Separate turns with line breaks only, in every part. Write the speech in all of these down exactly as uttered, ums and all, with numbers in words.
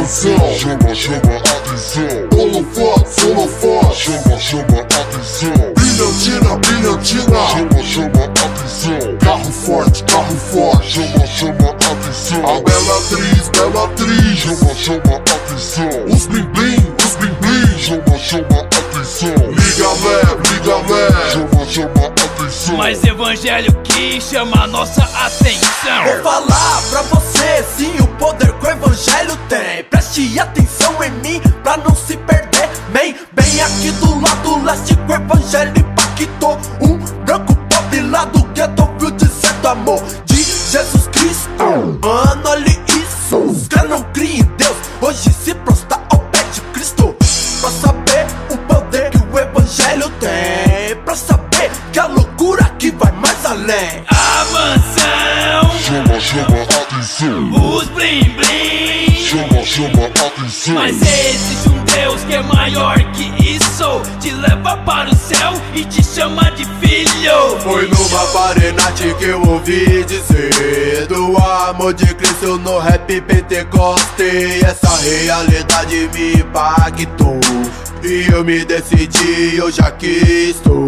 atenção, chama, chama atenção. Holofote, holofote, chama, chama atenção. Brilhantina, brilhantina, chama, chama atenção. Carro forte, carro forte, chama, chama atenção. A bela atriz, bela atriz, chama, chama atenção. Os blim blim, os blim blim, chama, chama atenção. Liga leve, liga leve, chama, chama atenção.
Mais evangelho que chama a nossa atenção.
Vou falar pra você, sim, o poder que o evangelho tem. Preste atenção em mim pra não se perder. Bem, bem aqui do lado leste que o evangelho impactou. Um branco pobre lá do gueto viu dizer do amor de Jesus Cristo. Mano, olha isso, os caras não criam em Deus, hoje se prostar ao pé de Cristo. Pra saber o poder que o evangelho tem, pra saber que a loucura que vai mais além.
A mansão,
chama, chama atenção.
os blim blim,
chama, chama atenção.
mas existe um Deus que é maior que isso. Te leva para o céu e te chama de filho.
Foi numa parenate que eu ouvi dizer do amor de Cristo no rap Pentecoste. Essa realidade me impactou e eu me decidi, eu já que estou.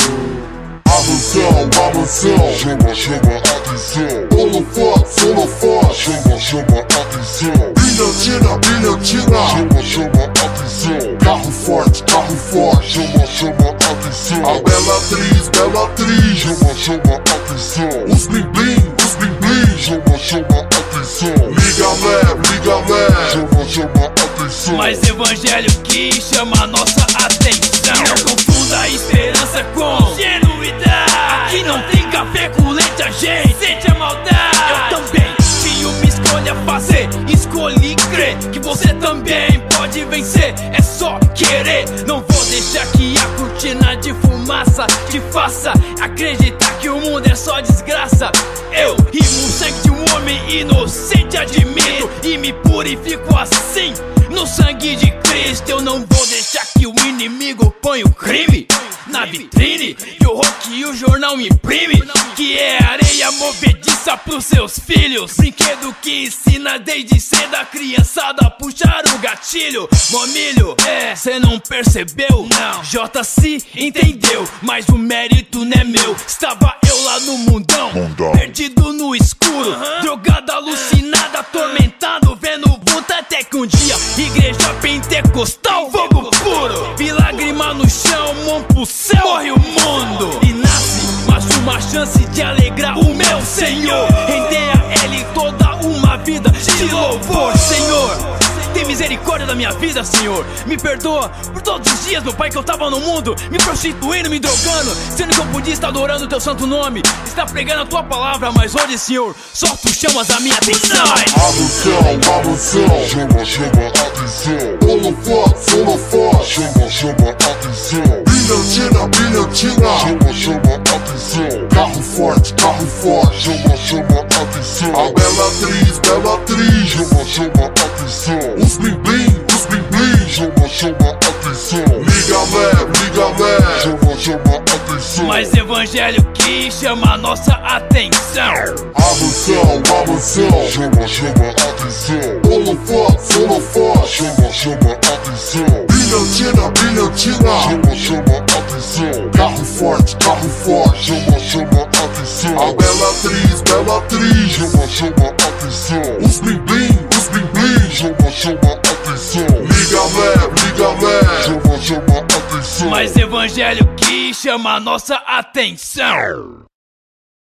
A mansão, a mansão, chama, chama atenção. Holofote, holofote, chama, chama atenção. Brilhantina, brilhantina, chama, chama atenção. Carro forte, carro forte, chama, chama atenção. A bela atriz, bela atriz, chama, chama atenção. Os blim blim, os blim blim, chama, chama atenção. Liga leve, liga leve, chama, chama atenção.
Mais evangelho que chama a nossa atenção. Não confunda a esperança com genuidade. Aqui não tem café com leite, a gente sente a maldade. Eu também tinha uma escolha a fazer, escolhi crer que você também pode vencer. É só querer. Não vou deixar que a cortina de fumaça te faça acreditar que o mundo é só desgraça. Eu rimo o sangue de um homem inocente, admito e me purifico assim no sangue de Cristo. Eu não vou deixar que o inimigo ponha o crime na vitrine que o rock e o jornal me imprime, que é areia movediça pros seus filhos. Brinquedo que ensina desde cedo a criançada a puxar o gatilho. Momilho, é, cê não percebeu? Não. J C entendeu, mas o mérito não é meu. Estava eu lá no mundão,
Mundão.
perdido no escuro, uh-huh. drogado, alucinado, atormentado, vendo vulto até que um dia igreja pentecostal, fogo puro, vi lágrima no chão, mão pro céu, morre o mundo e nasce mais uma chance de alegrar o meu Senhor. Render a Ele toda uma vida de louvor, Senhor. Tem misericórdia da minha vida, Senhor. Me perdoa por todos os dias, meu Pai, que eu tava no mundo me prostituindo, me drogando, sendo que eu podia estar adorando o Teu santo nome, estar pregando a Tua palavra. Mas hoje, Senhor, só Tu chamas a minha atenção.
A mansão, a mansão, chama, chama atenção. Holofote, holofote, chama, chama atenção. Brilhantina, brilhantina, chama, chama atenção. Carro forte, carro forte, chama, chama atenção. A bela atriz, bela atriz, chama, chama atenção. Os blim blim, os blim blim, chama, chama atenção. Liga leve, liga leve, chama, chama atenção.
Mais evangelho que chama a nossa atenção.
A mansão, a mansão, chama, chama atenção. Holofote, holofote, chama, chama atenção. Brilhantina, brilhantina, chama, chama atenção. Carro forte, carro forte, chama, chama atenção. A bela atriz, bela atriz, chama, chama atenção. Os blim blim, os blim blim, chama, chama atenção. Liga leve, liga leve, chama, chama atenção.
Mais evangelho que chama a nossa atenção.